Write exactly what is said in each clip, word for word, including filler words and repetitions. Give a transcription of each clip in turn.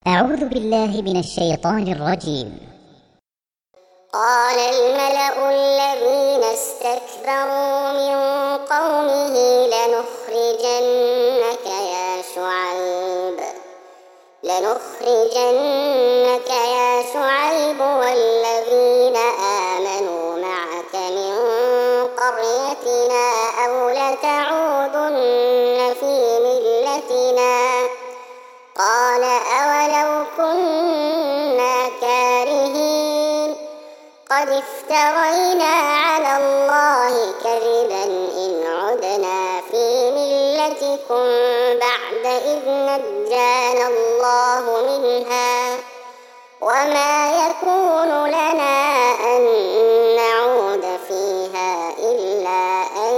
أعوذ بالله من الشيطان الرجيم. قال الملأ الذين استكبروا من قومه لنخرجنك يا شعيب لنخرجنك يا شعيب والذين آمنوا معك من قريتنا أو لتعودن في ملتنا. قال أولو كنا كارهين قد افترينا على الله كذبا إن عدنا في ملتكم بعد إذ نجانا الله منها وما يكون لنا أن نعود فيها إلا أن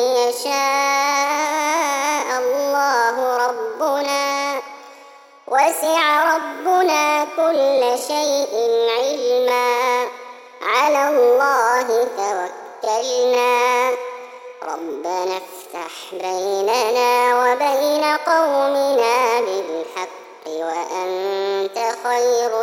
يشاء الله ربنا وسع ربنا كل شيء علما على الله توكلنا ربنا افتح بيننا وبين قومنا بالحق وأنت خير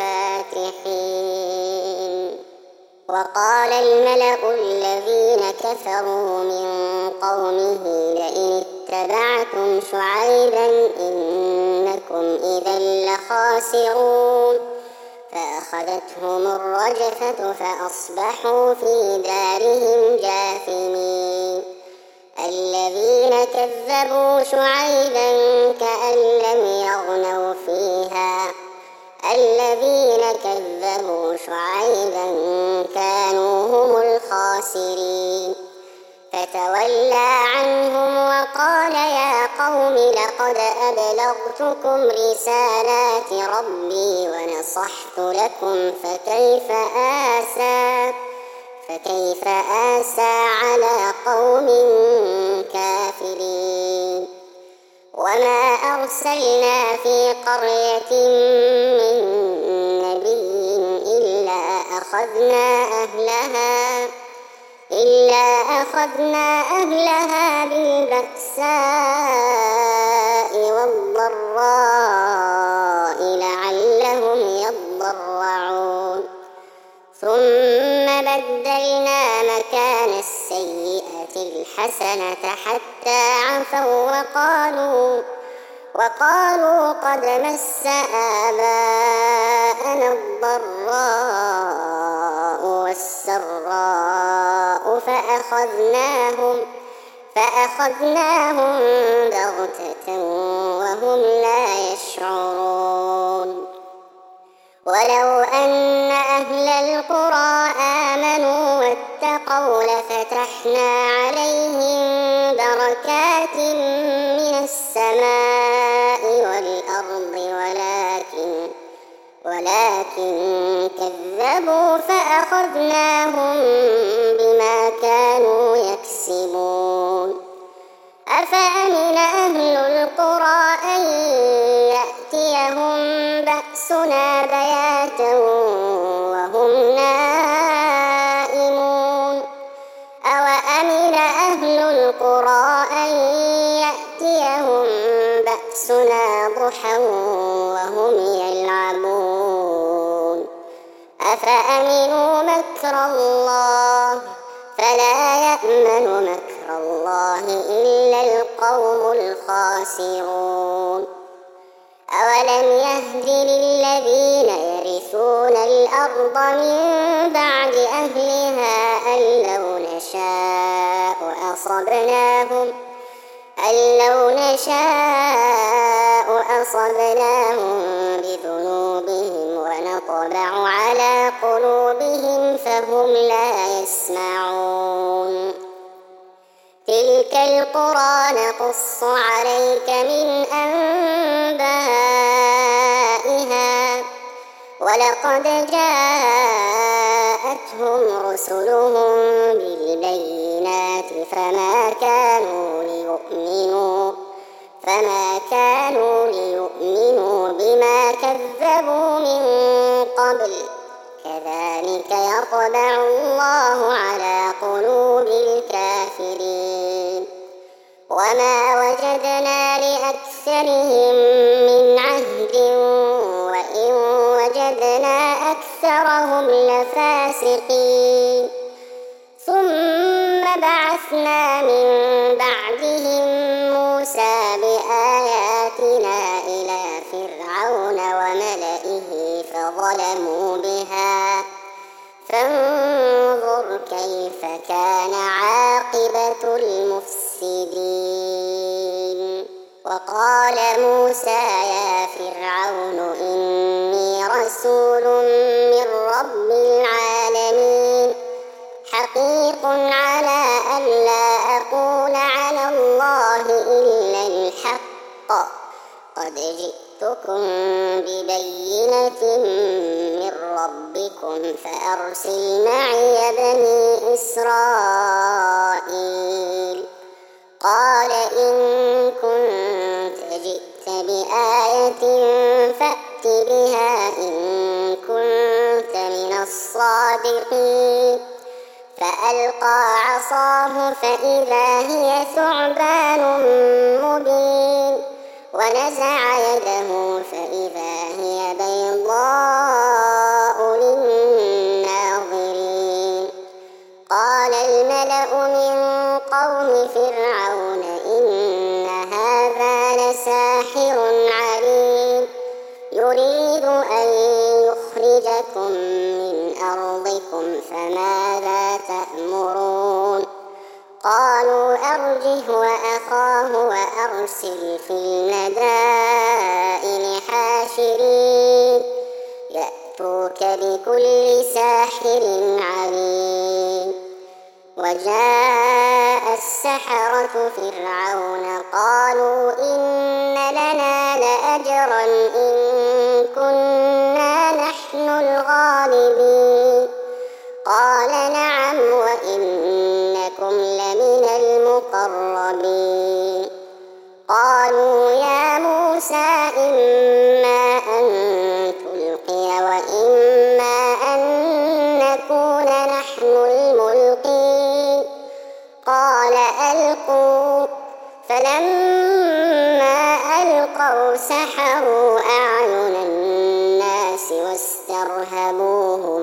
الفاتحين. وقال الملأ الذين كفروا من قومه لئن اتبعتم شعيبا إنكم إذا لخاسرون فأخذتهم الرجفة فأصبحوا في دارهم جاثمين. الذين كذبوا شعيبا كأن لم يغنوا فيها الذين كذبوا شعيبا كانوا هم الخاسرين. فتولى عنهم وقال يا قوم لقد أبلغتكم رسالات ربي ونصحت لكم فكيف آسى فكيف آسى على قوم كافرين. وما أرسلنا في قرية من نبي إلا أخذنا أهلها إلا أخذنا أهلها بالبأساء والضراء لعلهم يضرعون ثم بدلنا مكان السيئة الحسنة حتى عفوا وقالوا وقالوا قد مس آباءنا الضراء والسراء فأخذناهم فأخذناهم بغتة وهم لا يشعرون. ولو أن أهل القرى آمنوا واتقوا لفتحنا عليهم بركات من السماء والأرض ولكن ولكن كذبوا فأخذناهم بما كانوا يكسبون. أفأمن أهل القرى أن يأتيهم بأسنا بياتا وهم نائمون أوأمن أهل القرى أن يأتيهم بأسنا ضحى وهم يلعبون أفأمنوا مكر الله فلا يأمن مكر الله إلا القوم الخاسرون. أولم يهد للذين يرثون الأرض من بعد أهلها أن لو نشاء أصبناهم أن لو نشاء أصبناهم بذنوبهم ونطبع على قلوبهم فهم لا يسمعون. تلك القرى نقص عليك من أنبائها ولقد جاءتهم رسلهم بالبينات فما كانوا ليؤمنوا فما كانوا ليؤمنوا بما كذبوا من قبل كذلك يطبع الله على قلوب الكافرين. وما وجدنا لأكثرهم من عهد أكثرهم لفاسقين ثم بعثنا من بعدهم موسى بآياتنا إلى فرعون وملئه فظلموا بها فانظر كيف كان عاقبة المفسدين. وقال موسى يا فرعون إني رسول من رب العالمين حقيق على أن لا أقول على الله إلا الحق قد جئتكم ببينة من ربكم فأرسل معي بني إسرائيل. قال إن كنت جئت بآية فأت بها إن كنت من الصادقين. فألقى عصاه فإذا هي ثعبان مبين ونزع يده فإذا هي بيضاء للناظرين. قال الملأ من قوم فرعون إن هذا لساحر عليم يريد أن يخرجكم من أرضكم فماذا تأمرون. قالوا أرجه وأخاه وأرسل في المدائن حاشرين يأتوك بكل ساحر عليم. وجاء السحرة فرعون قالوا إن لنا لأجرا إن كنا نحن الغالبين. قال نعم وإنكم لمن المقربين. قالوا يا موسى إما أن تلقي وإما أن نكون نحن الملقين. قال ألقوا. فلما ألقوا سحروا أعين الناس واسترهبوهم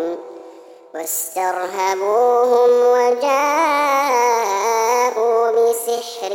واسترهبوهم وجاءوا بسحر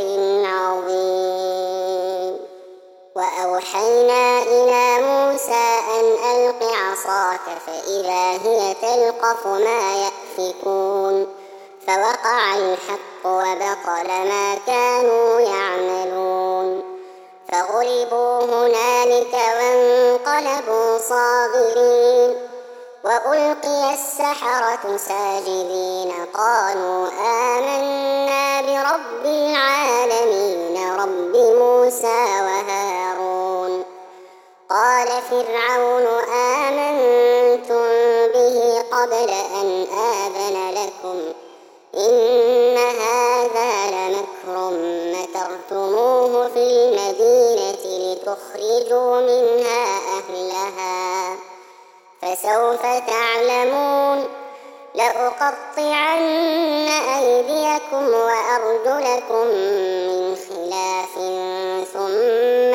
عظيم. وأوحينا إلى موسى أن ألق عصاك فإذا هي تلقف ما يأفكون. فوقع الحق وبطل ما كانوا يعملون. فغلبوا هنالك وانقلبوا صاغرين. وألقي السحرة ساجدين قالوا آمنا برب العالمين رب موسى وهارون. قال فرعون آمنتم به قبل أن آذن لكم إن هذا لمكر مكرتموه في المدينة لتخرجوا منها أهلها فسوف تعلمون. لأقطعن أيديكم وأرجلكم من خلاف ثم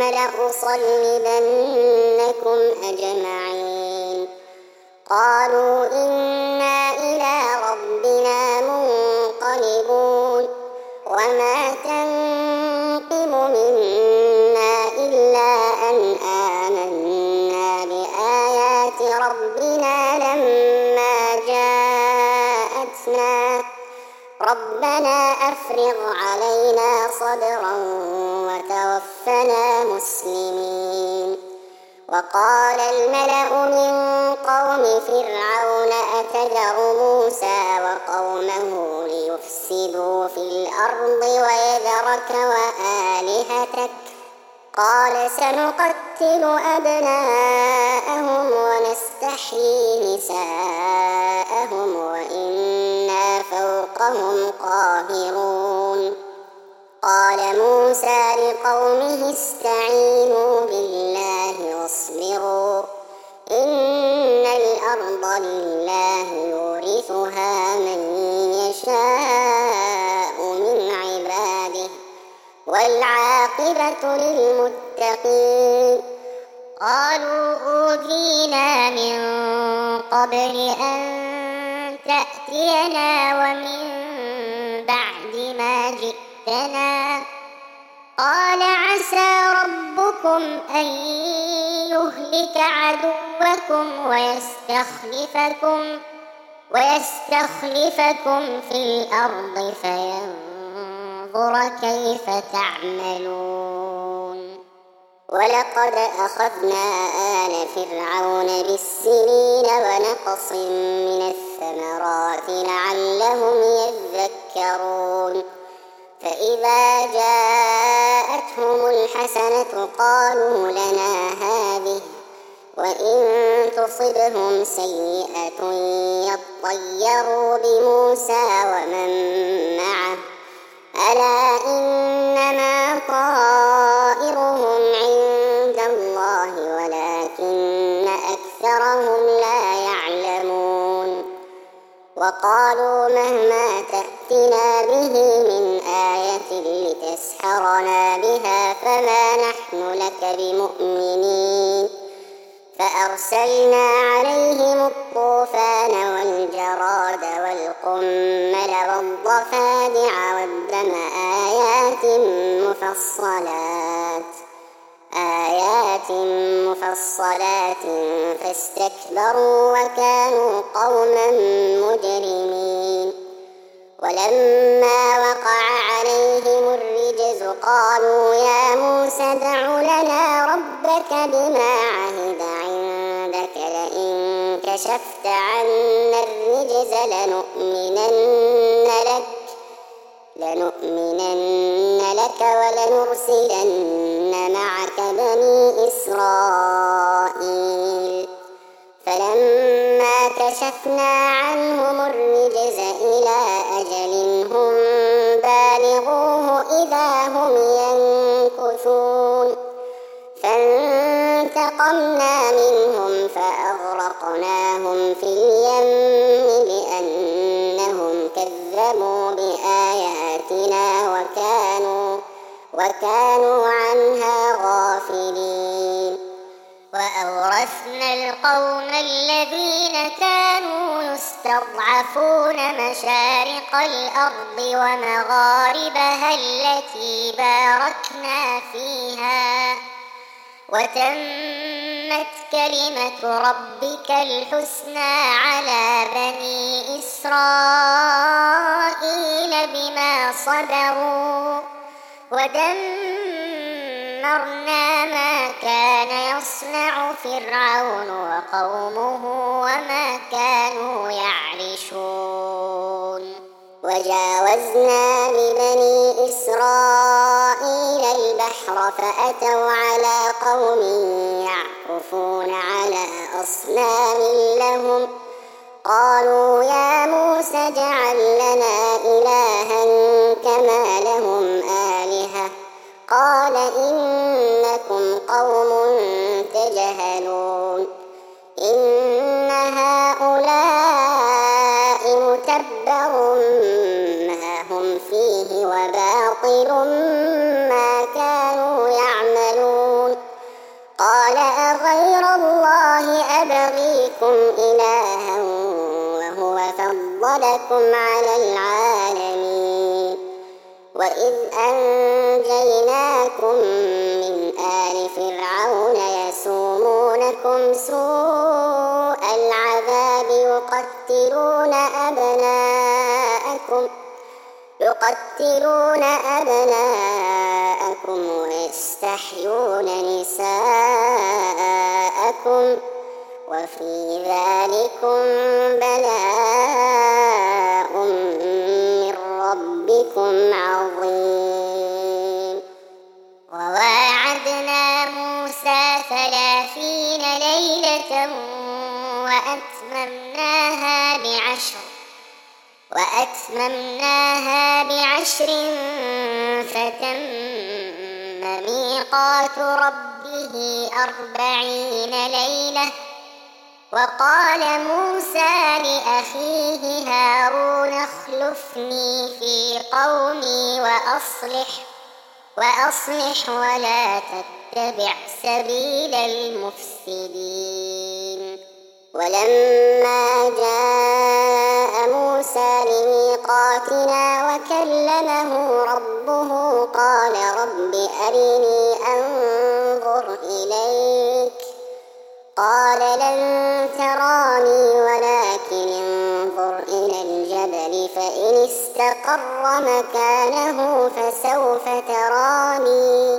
لأصلبنكم أجمعين. قالوا إنا إلى ربنا منقلبون. وما تنقم منا إلا أن آمنا بآيات ربنا لما جاءتنا ربنا أفرغ علينا صبرا وتوفنا مسلمين. وقال الملأ من قوم فرعون أتذر موسى وقومه ليفسدوا في الأرض ويذرك وآلهتك قال سنقتل أبناءهم ونستحيي نساءهم وإنا فوقهم قاهرون. قال موسى لقومه استعينوا بالله واصبروا إن الأرض لله يورثها من يشاء من عباده والعاقبة للمتقين. قالوا أوذينا من قبل أن تأتينا ومن بعد ما جئتنا قال عسى ربكم أن يهلك عدوكم ويستخلفكم ويستخلفكم في الأرض فينظر كيف تعملون ولقد أخذنا آل فرعون بالسنين ونقص من الثمرات لعلهم يذكرون فإذا جاءتهم الحسنة قالوا لنا هذه وإن تصبهم سيئة يطيروا بموسى ومن معه ألا إنما طائرهم عند الله ولكن أكثرهم لا يعلمون وقالوا مهما تأتنا به من آية لتسحرنا بها فما نحن لك بمؤمنين فأرسلنا عليهم الطوفان والجراد والقمل والضفادع والدم آيات مفصلات آيات مفصلات فاستكبروا وكانوا قوما مجرمين ولما وقع عليهم الرجز قالوا يا موسى ادع لنا ربك بما عهد عندك لئن كشفت عنا الرجز لنؤمنن لك لنؤمنن لك ولنرسلن معك بني إسرائيل فلما كشفنا عنهم الرجز إلى أجل هم بالغوه إذا هم ينكثون فانتقمنا منهم فأغرقناهم في اليم بأنهم كذبوا بآياتنا وكانوا وكانوا عنها غافلين وأورثنا القوم الذين كانوا يستضعفون مشارق الأرض ومغاربها التي باركنا فيها وتمت كلمة ربك الحسنى على بني إسرائيل بما صبروا ودمرنا ما كان يصنع فرعون وقومه وما كانوا يعرشون وجاوزنا ببني إسرائيل البحر فأتوا على قوم يعكفون على أصنام لهم قالوا يا موسى اجعل لنا إلها كما لهم آلهة قال إنكم قوم تجهلون إن هؤلاء متبر ما هم فيه وباطل ما كانوا يعملون قال أغير الله أبغيكم إلها وهو فضلكم على العالمين وإذ أنجيناكم من آل فرعون يسومونكم سوء العذاب يقتلون أبناءكم يقتلون أبناءكم ويستحيون نساءكم وفي ذلكم بلاء من ربكم عظيم وواعدنا موسى ثلاثين ليلة وأتممناها بعشر وأتممناها بعشر فتم ميقات ربه أربعين ليلة وقال موسى لأخيه هارون اخلفني في قومي وأصلح وأصلح ولا تتبع سبيل المفسدين ولما جاء موسى لميقاتنا وكلمه ربه قال رب أرني أنظر إليك قال لن تراني ولكن انظر إلى الجبل فإن استقر مكانه فسوف تراني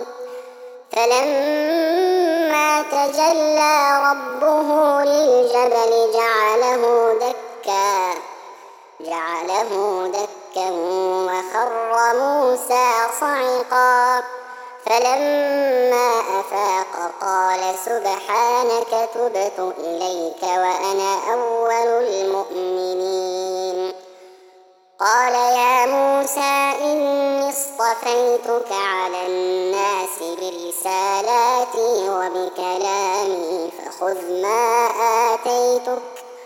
فلما تجلى ربه للجبل جعله دكا جعله دكا وخر موسى صعقا فلما أفاق قال سبحانك تبت إليك وأنا أول المؤمنين قال يا موسى إني اصطفيتك على الناس برسالاتي وبكلامي فخذ ما آتيتك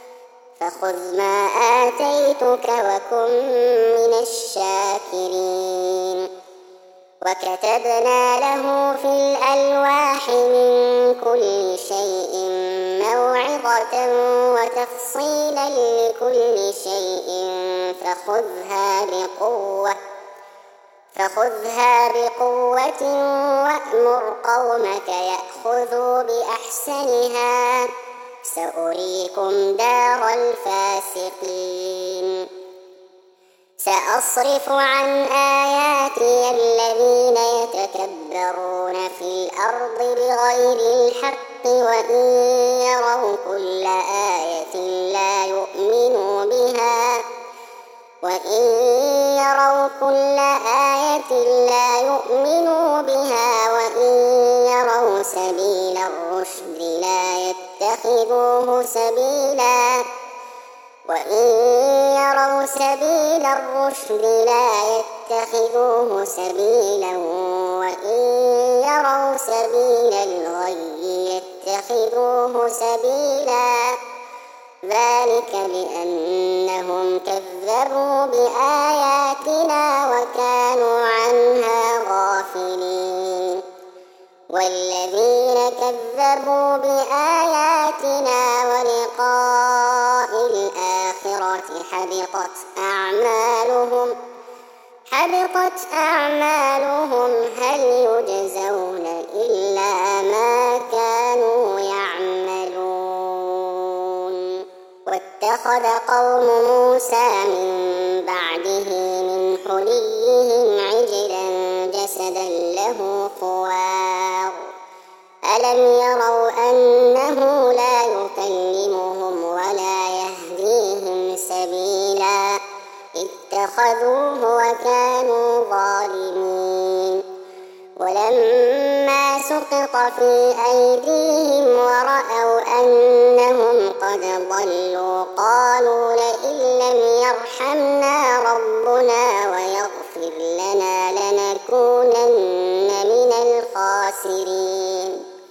فخذ ما آتيتك وكن من الشاكرين وكتبنا له في الألواح من كل شيء موعظة وتفصيلا لكل شيء فخذها بقوة فخذها بقوة وأمر قومك يأخذوا بأحسنها سأريكم دار الفاسقين سأصرف عن آياتي الذين يتكبرون في الأرض بغير الحق وإن يروا كل آية لا يؤمنوا بها وإن يروا كل آية لا يؤمنوا بها وإن يروا سبيل الرشد لا يتخذوه سبيلا وإن يروا سبيل الرشد لا يتخذوه سبيلا وإن يروا سبيل الغي يتخذوه سبيلا ذلك بأنهم كذبوا بآياتنا وكانوا عنها غافلين والذين كذبوا بآياتنا ولقاء الآخرة حبطت أعمالهم حبطت أعمالهم هل يجزون إلا ما كانوا يعملون واتخذ قوم موسى من بعده من حليهم عجلا جسدا له خوار ألم يروا أنه لا يكلمهم ولا يهديهم سبيلا اتخذوه وكانوا ظالمين ولما سقط في أيديهم ورأوا أنهم قد ضلوا قالوا لئن لم يرحمنا ربنا ويغفر لنا لنكونن من الخاسرين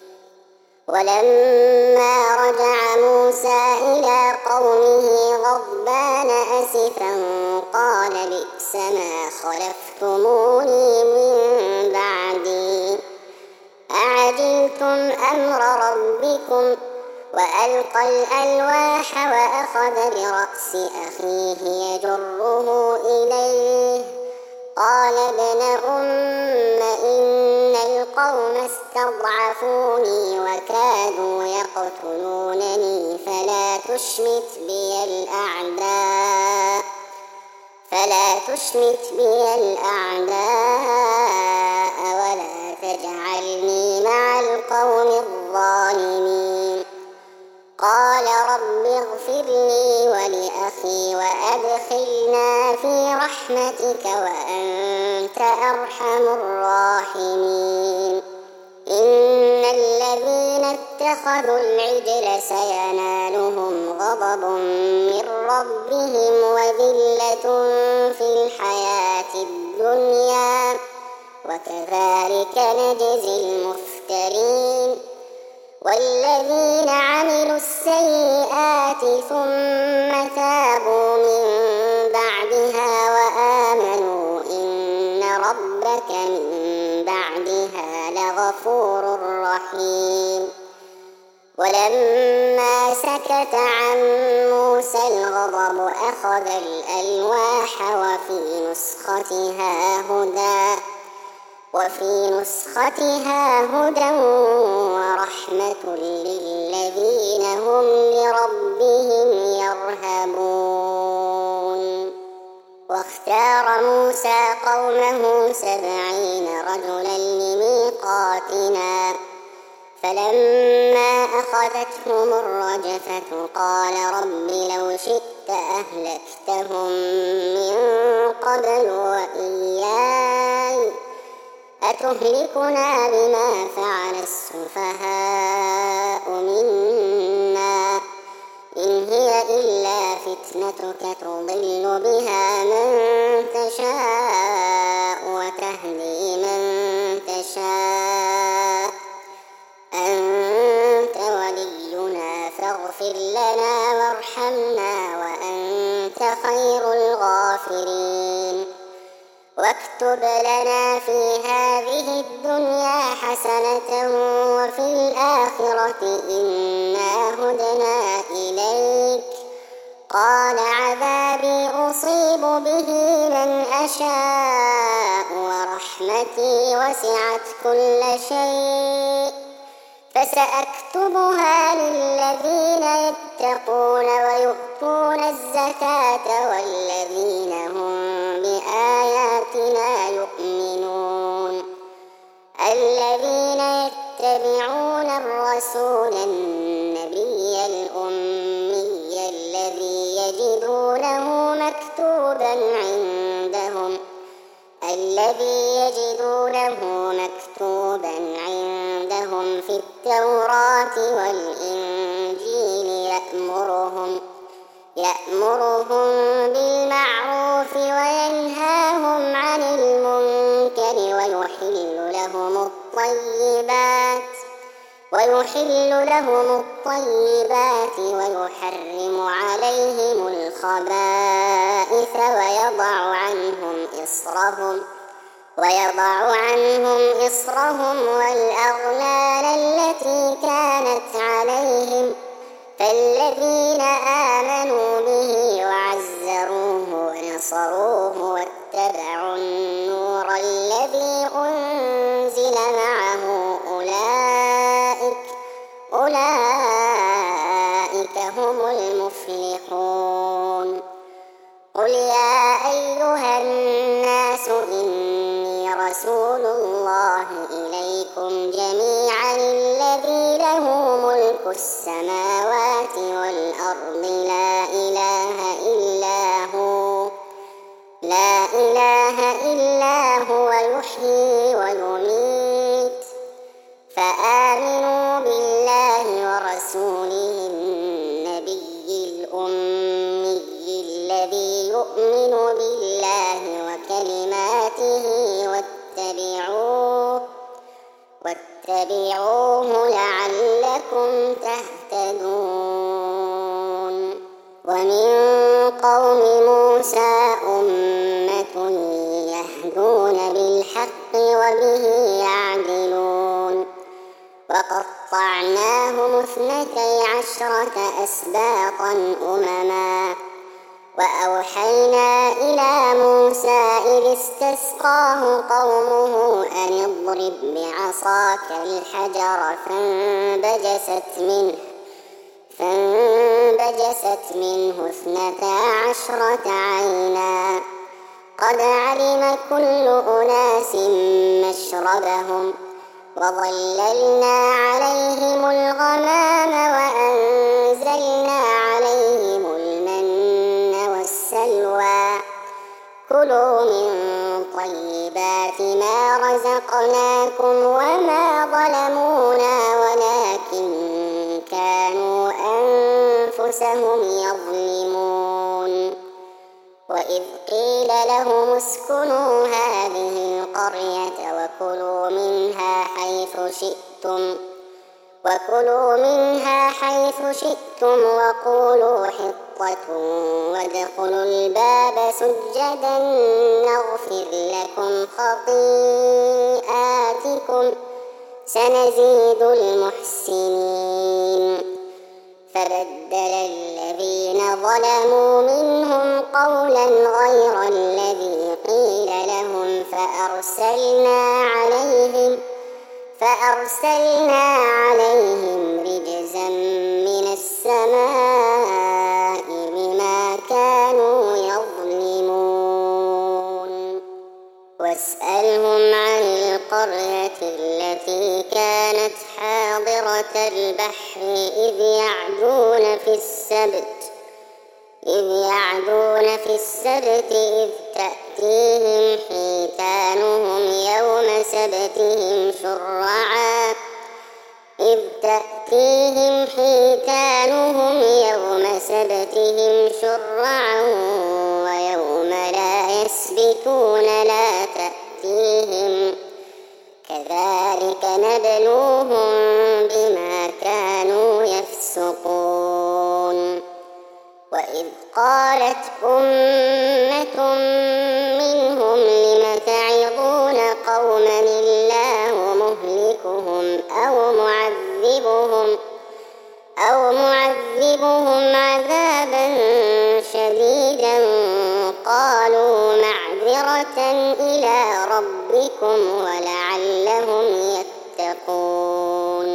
ولما رجع موسى إلى قومه غضبان أسفا قال بئس ما خلفتموني من بعدي أعجلتم أمر ربكم وألقى الألواح وأخذ برأس أخيه يجره إليه قال ابن أم إن القوم استضعفوني وكادوا يقتلونني فلا تشمت بي الأعداء فلا تشمت بي الأعداء ولا تجعلني مع القوم الظالمين قال رب اغفر لي ولأخي وأدخلنا في رحمتك وأنت أرحم الراحمين إن الذين اتخذوا العجل سينالهم غضب من ربهم وذلة في الحياة الدنيا وكذلك نجزي المفترين والذين عملوا السيئات ثم تابوا من بعدها وآمنوا إن ربك من بعدها لغفور رحيم ولما سكت عن موسى الغضب أخذ الألواح وفي نسختها هدى وفي نسختها هدى ورحمة للذين هم لربهم يرهبون. واختار موسى قومه سبعين رجلا لميقاتنا فلما أخذتهم الرجفة قال رب لو شئت أهلكتهم من قبل وإياي أتهلكنا بما فعل السفهاء منا إن هي إلا فتنتك تضل بها من تشاء وتهدي من تشاء أنت ولينا فاغفر لنا وارحمنا وأنت خير الغافرين. واكتب لنا في هذه الدنيا حسنة وفي الآخرة إنا هدنا إليك قال عذابي أصيب به من أشاء ورحمتي وسعت كل شيء فسأكتبها للذين يتقون ويؤتون الزكاة والذين هم بآياتنا يؤمنون الذين يتبعون الرسول النبي الأمي الذي يجدونه مكتوبا عندهم الذي يجدونه مكتوبا عندهم في التوراة والإنجيل يأمرهم يأمرهم بالمعروف وينهاهم عن المنكر ويحل لهم الطيبات ويحل لهم الطيبات ويحرم عليهم الخبائث ويضع عنهم إصرهم ويضع عنهم إصرهم والأغلال التي كانت عليهم فالذين آمنوا به وعزروه ونصروه واتبعوا النور الذي أنزل معه أولئك أولئك هم المفلحون. قل يا أيها الناس إني رسول الله إليكم جميعا الذي له ملك السماوات والأرض لا إله إلا هو لا إله إلا هو يحيي ويميت فآمنوا بالله ورسوله النبي الأمي الذي يؤمن بالله وكلماته واتبعوه واتبعوه لعلكم تهتدون. ومن قوم موسى أمة يهدون بالحق وبه يعدلون وقطعناهم اثنتي عشرة أسباطا أمما وأوحينا إلى موسى إذ استسقاه قومه أن اضرب بعصاك الحجر فانبجست منه فانبجست منه اثنتا عشرة عينا قد علم كل أناس مشربهم وظللنا عليهم الغمام وأنزلنا عليهم المن والسلوى كلوا من طيبات ما رزقناكم وما ظلمونا ولكن كانوا أنفسهم يظلمون. وإذ قيل لهم اسكنوا هذه القرية وكلوا منها حيث شئتم وكلوا منها حيث شئتم وقولوا حطة وادخلوا الباب سجدا نغفر لكم خطيئاتكم سنزيد المحسنين فبدل الذين ظلموا منهم قولا غير الذي قيل لهم فأرسلنا عليهم فأرسلنا عليهم رجزا من السماء بما كانوا يظلمون واسألهم عن القرية التي كانت حاضرة البحر إذ يعدون في السبت إذ يعدون في السبت إذ تأتيهم حيتانهم يوم سبتهم شرعا إذ تأتيهم حيتانهم يوم سبتهم شرعا ويوم لا يسبتون لا تأتيهم كذلك نبلوهم بما كانوا يفسقون وإذ قالت أمة منهم لم تعظون قوما الله مهلكهم أو معذبهم أو معذبهم عذابا شديدا قالوا معذرة إلى ربكم ولعلهم يتقون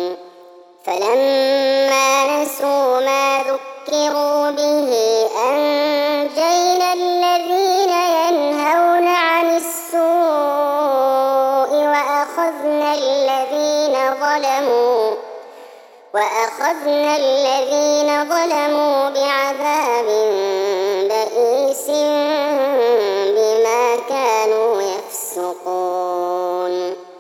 فلما نسوا ما ذكروا به أنجينا الذين ينهون عن السوء وأخذنا الذين ظلموا وأخذنا الذين ظلموا بعذاب بئيس بما كانوا يفسقون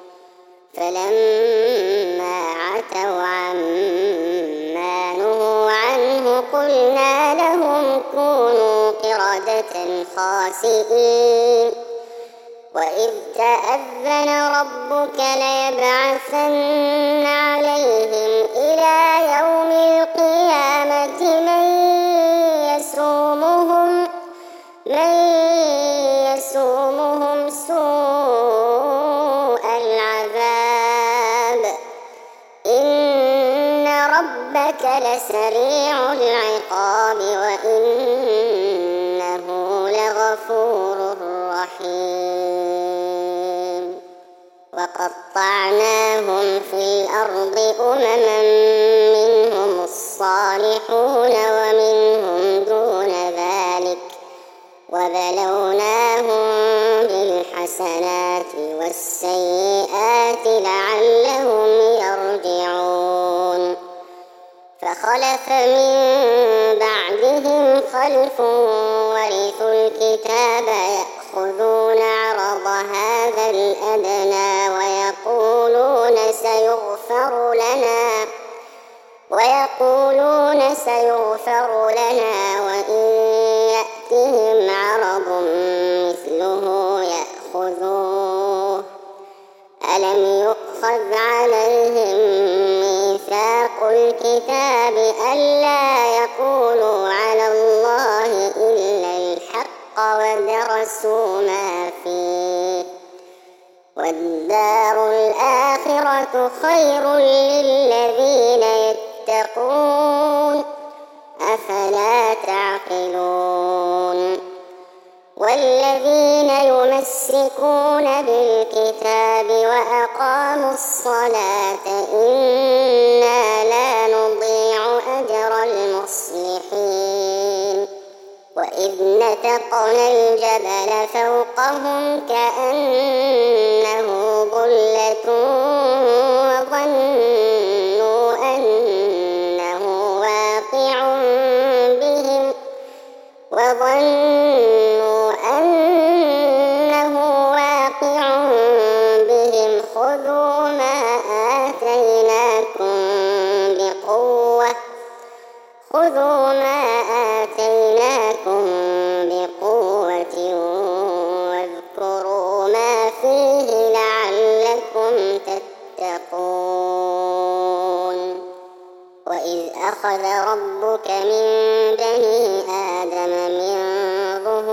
فلما عتوا عما نهوا عنه قلنا لهم كونوا قردة خاسئين وإذ تأذن ربك ليبعثن عليهم إلى يوم القيامة من يسومهم من يسومهم سوء العذاب إن ربك لسريع العقاب وإنه لغفور رحيم وقطعناهم في الأرض أمما منهم الصالحون ومنهم دون ذلك وبلوناهم بالحسنات والسيئات لعلهم يرجعون فخلف من بعدهم خلف ورثوا الكتاب يأخذون عرض هذا الأدنى ويقولون سيغفر لنا ويقولون سيغفر لنا وإن يأتهم عرض مثله يأخذوه ألم يؤخذ عليهم ميثاق الكتاب ألا يقولوا على الله إلا الحق ودرسوا ما فيه والدار الآخرة خير للذين يتقون أفلا تعقلون والذين يمسكون بالكتاب وأقاموا الصلاة إنا لا نضيع أجر المصلحين وإذ نتقنا الجبل فوقهم كأنه ظلة وظنوا أنه واقع بهم وظنوا أنه واقع بهم خذوا ما آتيناكم بقوة خذوا ما آتيناكم بقوة واذكروا ما فيه لعلكم تتقون وإذ أخذ ربك من بني آدم من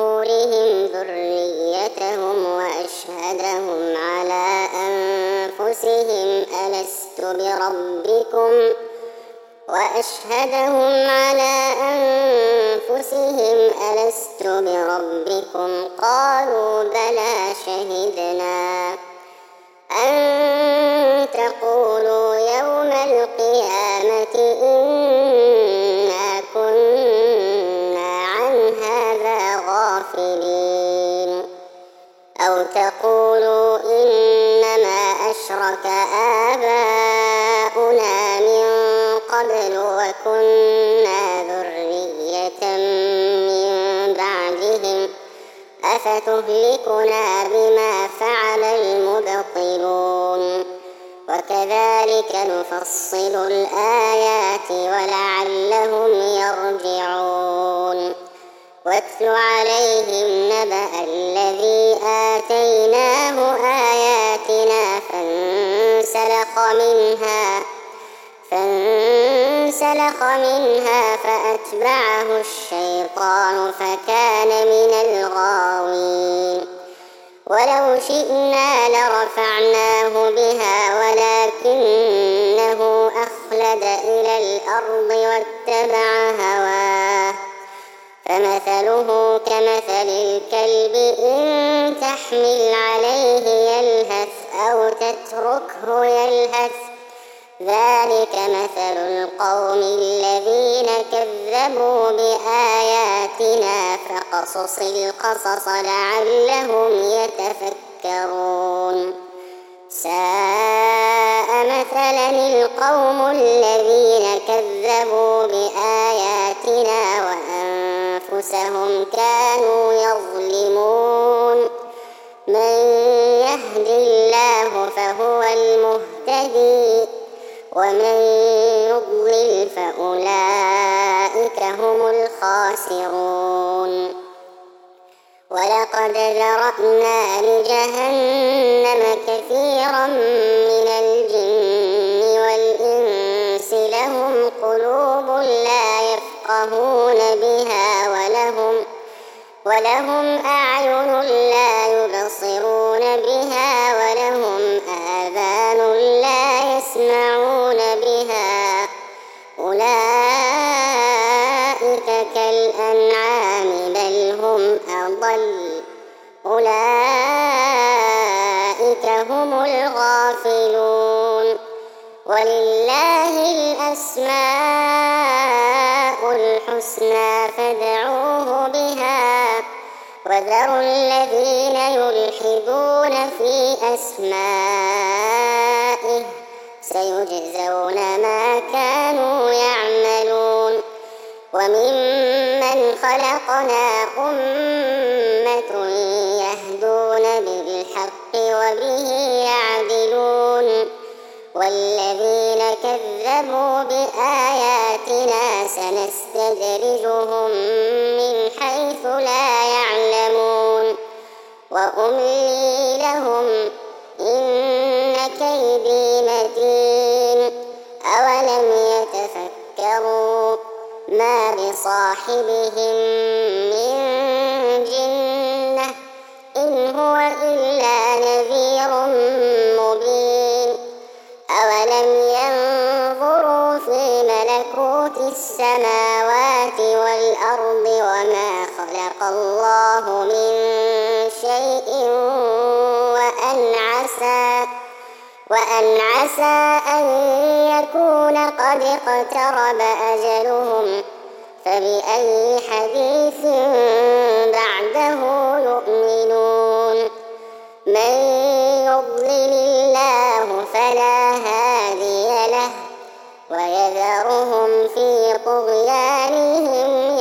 ظهورهم ذريتهم وأشهدهم على أنفسهم ألست بربكم وأشهدهم على أنفسهم ألست بربكم قالوا بلى شهدنا أن تقولوا يوم القيامة إنا كنا عن هذا غافلين أو تقولوا إنما أشرك آباؤنا من قبل وكنا ذرية من بعدهم أفتهلكنا بما فعل المبطلون وكذلك نفصل الآيات ولعلهم يرجعون واتل عليهم نبأ الذي آتيناه آياتنا فانسلخ منها فانسلخ منها فأتبعه الشيطان فكان من الغاوين ولو شئنا لرفعناه بها ولكنه أخلد إلى الأرض واتبع هواه فمثله كمثل الكلب إن تحمل عليه يلهث أو تتركه يلهث ذلك مثل القوم الذين كذبوا بآياتنا فقصص القصص لعلهم يتفكرون ساء مثلا القوم الذين كذبوا بآياتنا وأنفسهم كانوا يظلمون من يهد الله فهو المهتدي ومن يضلل فأولئك هم الخاسرون ولقد ذرأنا لجهنم كثيرا من الجن والإنس لهم قلوب لا يفقهون بها ولهم ولهم أعين لا يبصرون بها ولهم آذان لا يسمعون بها أولئك كالأنعام بل هم أضل أولئك هم الغافلون ولله الأسماء الحسنى فادعوه بها وذروا الذين يلحدون في أسمائه سيجزون ما كانوا يعملون وممن خلقنا أمة يهدون بالحق وبه يعدلون والذين كذبوا بآياتنا سنستدرجهم من حيث لا يعلمون وأملي لهم إن كيدي متين أولم يتفكروا ما بصاحبهم من جنة إن هو إلا نذير مبين أولم ينظروا في ملكوت السماوات والأرض وما خلق الله من شيء وأن عسى وأن عسى أن يكون قد اقترب أجلهم فبأي حديث بعده يؤمنون من يضلل الله فلا هادي له ويذرهم في طغيانهم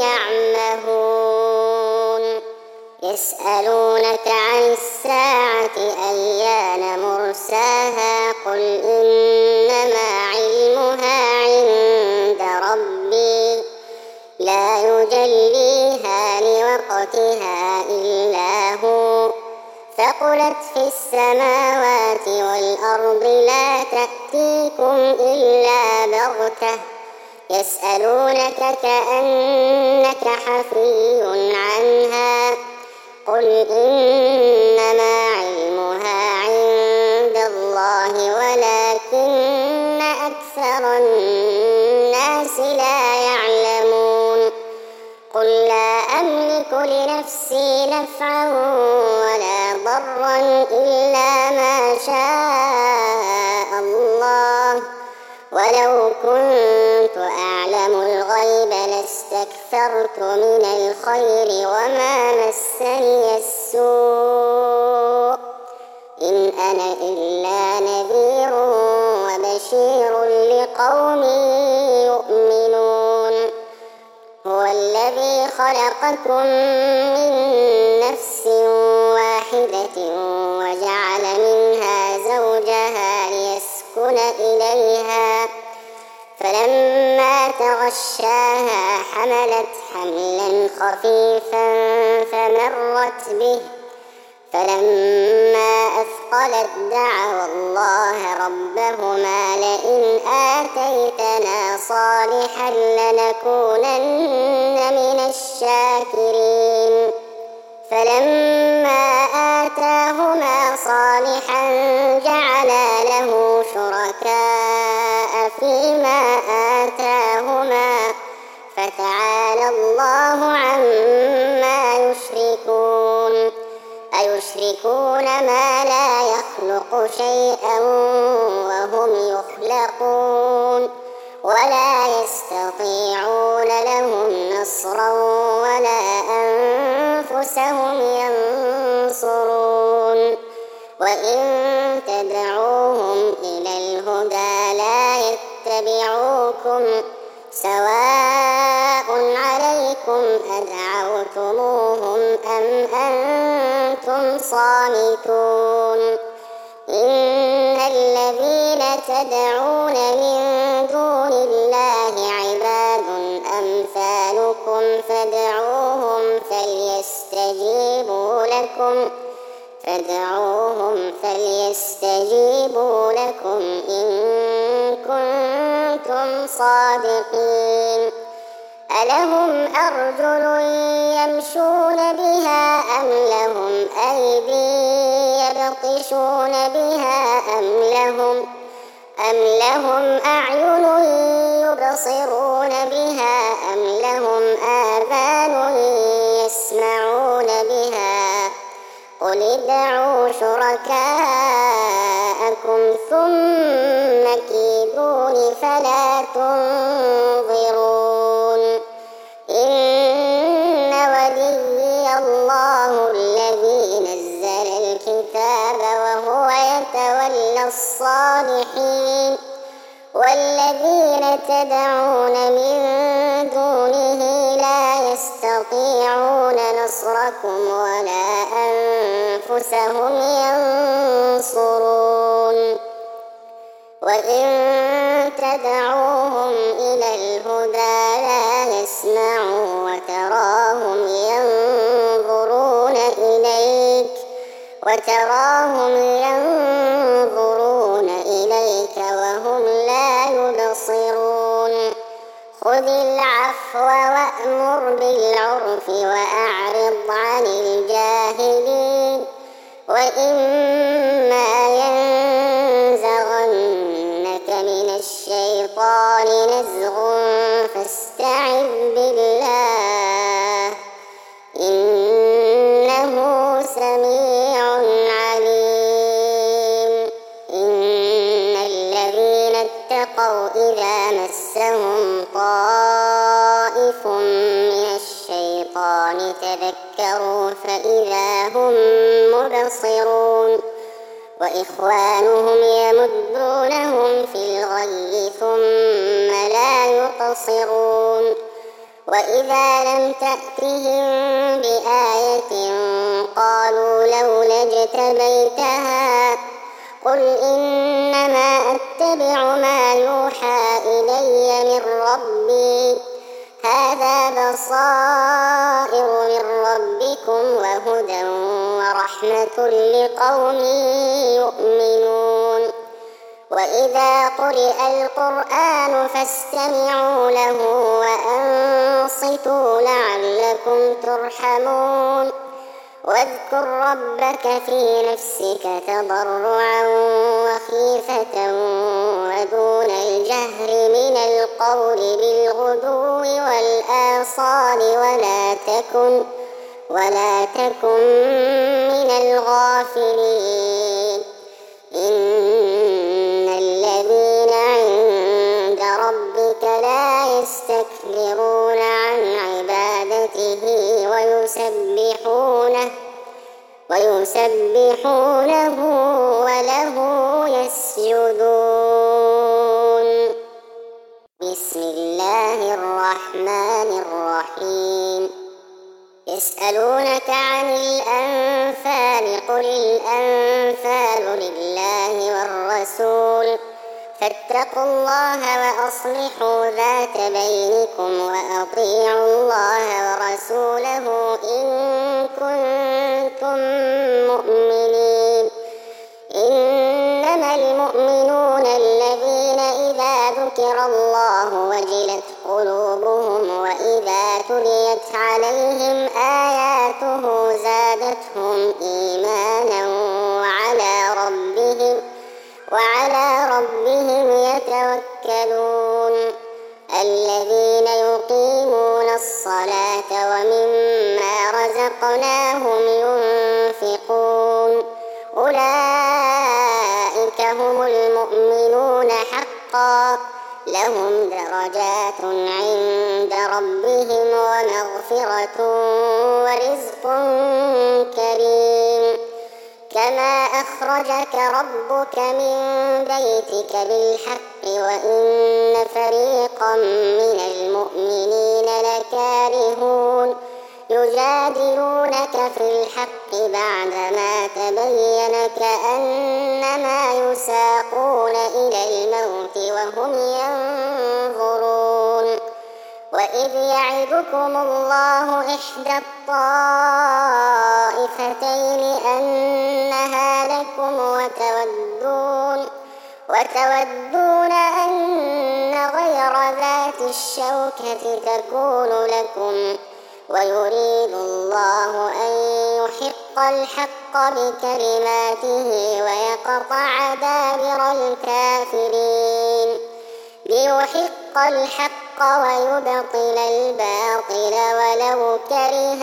يعمهون يسألونك عن الساعة أيان مرساها قل إنما علمها عند ربي لا يجليها لوقتها إلا هو ثقلت في السماوات والأرض لا تأتيكم إلا بغتة يسألونك كأنك حفي عنها قل إنما علمها عند الله أكثر الناس لا يعلمون قل لا أملك لنفسي نفعا ولا ضرا إلا ما شاء الله ولو كنت أعلم الغيب لاستكثرت من الخير وما مسني السوء إن أنا إلا نذير وبشير لقوم يؤمنون هو الذي خلقكم من نفس واحدة وجعل منها زوجها ليسكن إليها فلما تغشاها حملت حملا خفيفا فمرت به فلما أثقلت دعوا الله ربهما لئن آتيتنا صالحا لنكونن من الشاكرين فلما آتاهما صالحا جعلا له شركاء فيما آتاهما فتعالى الله عما يشركون أيشركون ما لا يخلق شيئا وهم يخلقون ولا يستطيعون لهم نصرا ولا أنفسهم ينصرون وإن تدعوهم إلى الهدى لا يتبعوكم سواء عليكم أدعوتموهم أم أنتم صامتون إن الذين تدعون من دون الله عباد أمثالكم فادعوهم فليستجيبوا لكم فادعوهم فليستجيبوا لكم إن كنتم صادقين ألهم أرجل يمشون بها أم لهم أيدي يبطشون بها أم لهم أم لهم أعين يبصرون بها أم لهم آذان يسمعون بها قل ادعوا شركاءكم ثم كيدون فلا تنظرون إن وليي الله الذي نزل الكتاب وهو يتولى الصالحين والذين تدعون من دونه لا يستطيعون نصركم ولا أنفسهم ينصرون وإن تدعوهم إلى الهدى لا يسمعوا وتراهم ينظرون إليك وتراهم ينظرون إليك وهم لا يبصرون خذ العفو وأمر بالعرف وأعرض عن الجاهلين وإما ينزغنك من الشيطان نزغ فاستعذ بالله إنه سميع عليم إن الذين اتقوا إذا مسهم طائف من الشيطان تذكروا فإذا هم مبصرون وإخوانهم يمدونهم في الغي ثم لا يقصرون وإذا لم تأتهم بآية قالوا لولا اجتبيتها قل إنما أتبع ما يوحى إلي من ربي هذا بصائر من ربكم وهدى ورحمة لقوم يؤمنون وإذا قرئ القرآن فاستمعوا له وأنصتوا لعلكم ترحمون واذكر ربك في نفسك تضرعا خفيفة ودون الجهر من القول بالغدو والآصال ولا تكن ولا تكن من الغافلين إن الذين عند ربك لا يستكبرون عن عبادته ويسبحونه ويسبحونه وله يسجدون. بسم الله الرحمن الرحيم. يسألونك عن الأنفال قل الأنفال لله والرسول فاتقوا الله وأصلحوا ذات بينكم وأطيعوا الله ورسوله إن كنتم مؤمنين. إنما المؤمنون الذين إذا ذكر الله وجلت قلوبهم وإذا تليت عليهم آياته زادتهم إيمانا وعلى ربهم وعلى ربهم يتوكلون. الذين يقيمون الصلاة ومما رزقناهم ينفقون أولئك هم المؤمنون حقا لهم درجات عند ربهم ومغفرة ورزق كريم. كما أخرجك ربك من بيتك بالحق وإن فريقا من المؤمنين لكارهون يجادلونك في الحق بعدما تبين كأنما يساقون إلى الموت وهم ينظرون. وإذ يعدكم الله إحدى الطائفتين أنها لكم وتودون وتودون أن غير ذات الشوكة تكون لكم ويريد الله أن يحق الحق بكلماته ويقطع دابر الكافرين ليحق الحق ويبطل الباطل ولو كره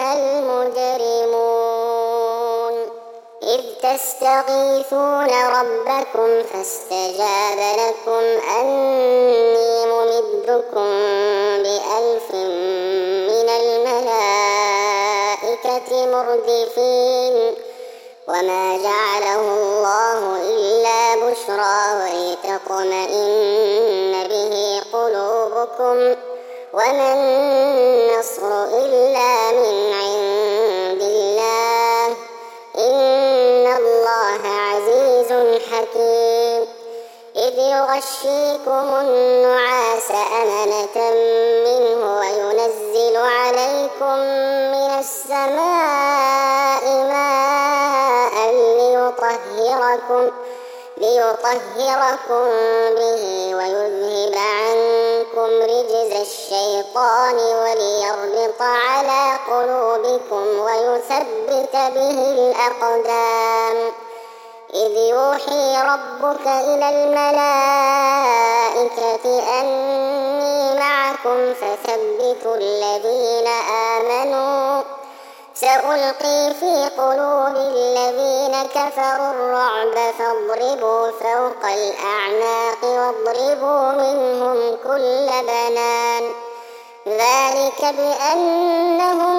المجرمون. إذ تستغيثون ربكم فاستجاب لكم أني ممدكم بألف من الملائكة مردفين. وما جعله الله إلا بشرى ولتطمئن به قلوبكم وما النصر إلا من عند الله إن الله عزيز حكيم. إذ يغشيكم النعاس أمنة منه وينزل عليكم من السماء ماء ليطهركم ليطهركم به ويذهب عنكم رجز الشيطان وليربط على قلوبكم ويثبت به الأقدام. إذ يوحي ربك إلى الملائكة أني معكم فثبتوا الذين آمنوا سألقي في قلوب الذين كفروا الرعب فاضربوا فوق الأعناق واضربوا منهم كل بنان ذلك بأنهم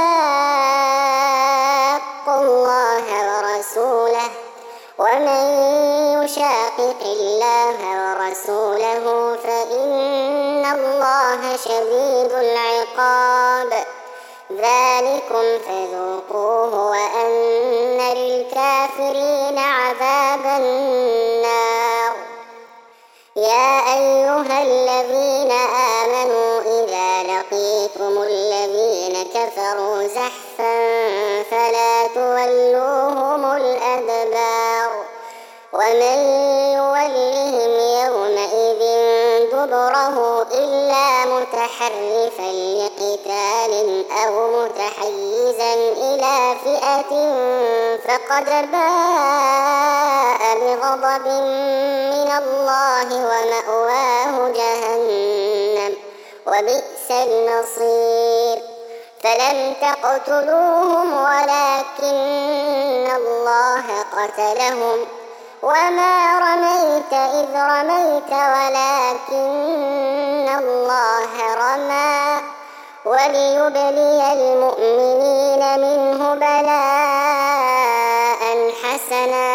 شاقوا الله ورسوله ومن يشاقق الله ورسوله فإن الله شديد العقاب. ذلكم فذوقوه وأن للكافرين عذاب النار. يا أيها الذين آمنوا إذا لقيتم الذين كفروا زحفا فلا تولوهم الأدبار ومن يولهم يومئذ دبره إلا متحرفا لقتال أو متحيزا إلى فئة فقد باء بغضب من الله ومأواه جهنم وبئس المصير. فلم تقتلوهم ولكن الله قتلهم وما رميت إذ رميت ولكن الله رمى وليبلي المؤمنين منه بلاء حسنا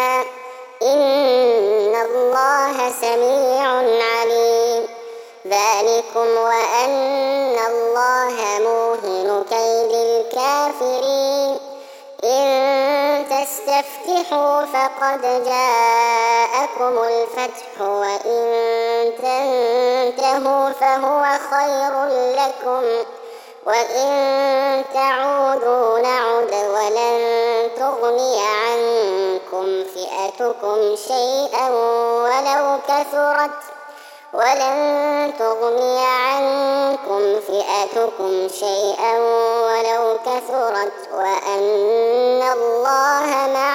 إن الله سميع عليم. ذلكم وأن الله موهن كيد الكافرين. إن تستفتحوا فقد جاءكم الفتح وإن تنتهوا فهو خير لكم وإن تعودوا نعد ولن تغني عنكم فئتكم شيئا ولو كثرت ولن تغني عنكم فئتكم شيئا ولو كثرت وأن الله مع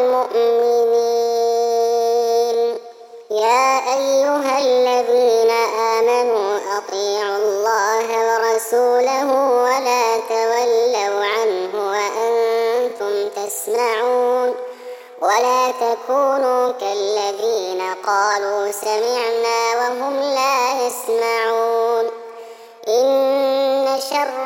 المؤمنين. يا أيها الذين آمنوا أطيعوا الله ورسوله ولا تولوا عنه وأنتم تسمعون ولا تكونوا كالذين قالوا سمعنا وهم لا يسمعون. إن شر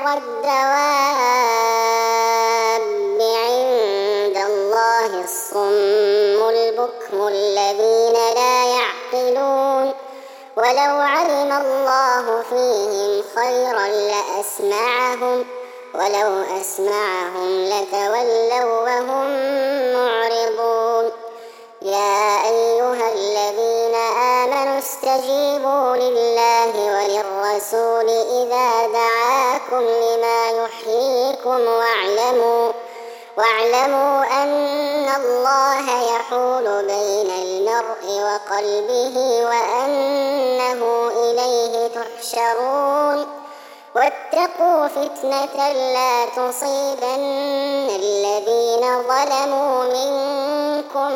الدواب عند الله الصم البكم الذين لا يعقلون. ولو علم الله فيهم خيرا لأسمعهم ولو أسمعهم لتولوا وهم معرضون. يا أيها الذين آمنوا استجيبوا لله وللرسول إذا دعاكم لما يحييكم واعلموا واعلموا أن الله يحول بين المرء وقلبه وأنه إليه تحشرون. واتقوا فتنة لا تصيبن الذين ظلموا منكم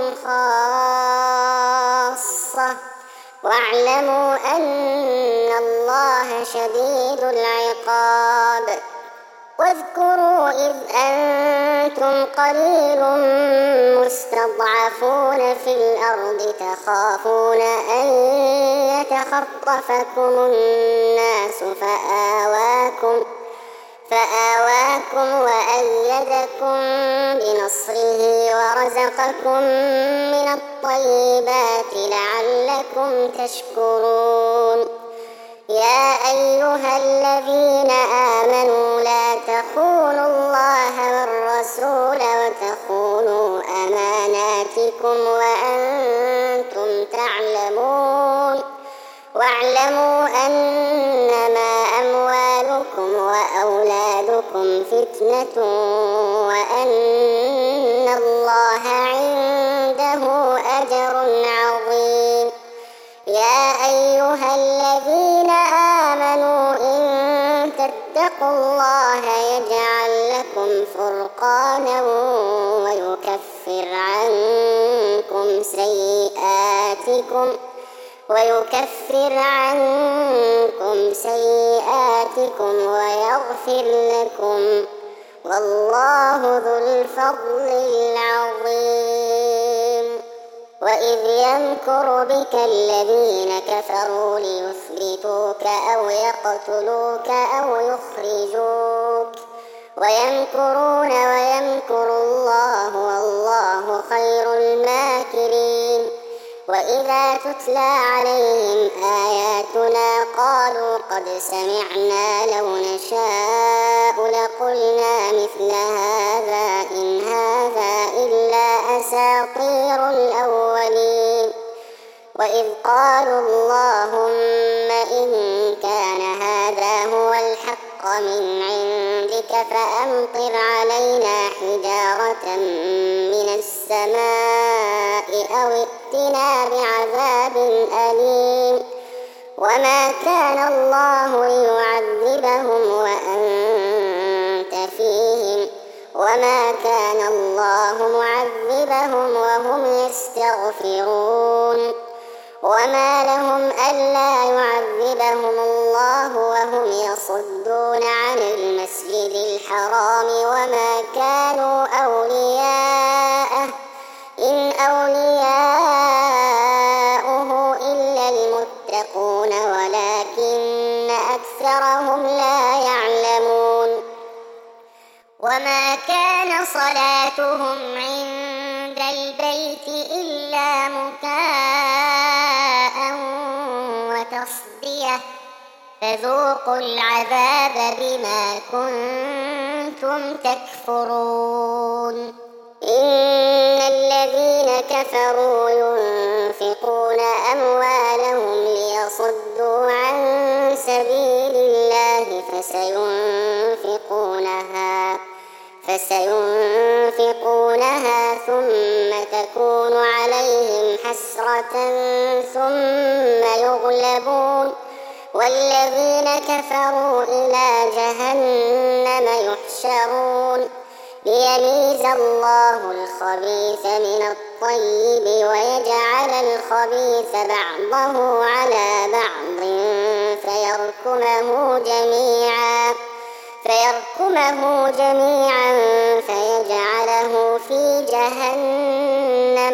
خاصة واعلموا أن الله شديد العقاب. واذكروا إذ أنتم قليل مستضعفون في الأرض تخافون أن يتخطفكم الناس فآواكم فآواكم وأيدكم بنصره ورزقكم من الطيبات لعلكم تشكرون. يا أيها الذين آمنوا لا تخونوا الله والرسول وتخونوا أماناتكم وأنتم تعلمون. واعلموا أنما أموالكم وأولادكم فتنة وأن الله عنده أجر عظيم. يا أيها الذين آمنوا إن تتقوا الله يجعل لكم فرقانا ويكفر عنكم سيئاتكم ويكفر عنكم سيئاتكم ويغفر لكم والله ذو الفضل العظيم. وإذ يمكر بك الذين كفروا ليثبتوك أو يقتلوك أو يخرجوك ويمكرون ويمكر الله والله خير الماكرين. وإذا تتلى عليهم آياتنا قالوا قد سمعنا لو نشاء لقلنا مثل هذا إن هذا إلا أساطير الأولين. وإذ قالوا اللهم إن كان هذا هو الحق من عندك فأمطر علينا حجارة من السماء أو ائتنا بعذاب أليم. وما كان الله ليعذبهم وأنت فيهم وما كان الله معذبهم وهم يستغفرون وما لهم ألا يعذبهم الله وهم يصدون عن المسجد الحرام وما كانوا أولياءه إن أولياؤه إلا المتقون ولكن أكثرهم لا يعلمون وما كان صلاتهم عند البيت إلا مكاء وتصدية فذوقوا العذاب بما كنتم تكفرون إن الذين كفروا ينفقون أموالهم ليصدوا عن سبيل الله فسينفقونها فسينفقونها ثم تكون عليهم حسرة ثم يغلبون والذين كفروا إلى جهنم يحشرون ليميز الله الخبيث من الطيب ويجعل الخبيث بعضه على بعض فيركمه جميعا فيركمه جميعا فيجعله في جهنم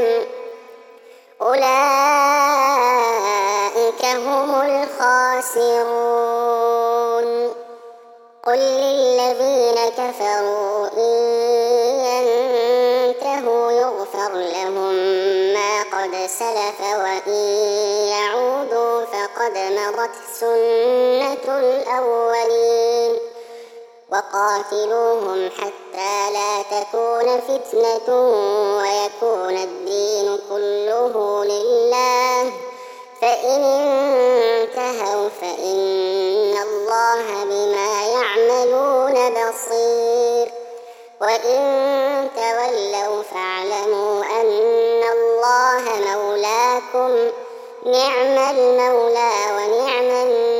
أولئك هم الخاسرون قل للذين كفروا إن ينتهوا يغفر لهم ما قد سلف وإن يعودوا فقد مضت سنة الأولين وقاتلوهم حتى لا تكون فتنة ويكون الدين كله لله فإن انتهوا فإن الله بما يعملون بصير وإن تولوا فاعلموا أن الله مولاكم نعم المولى ونعم النصير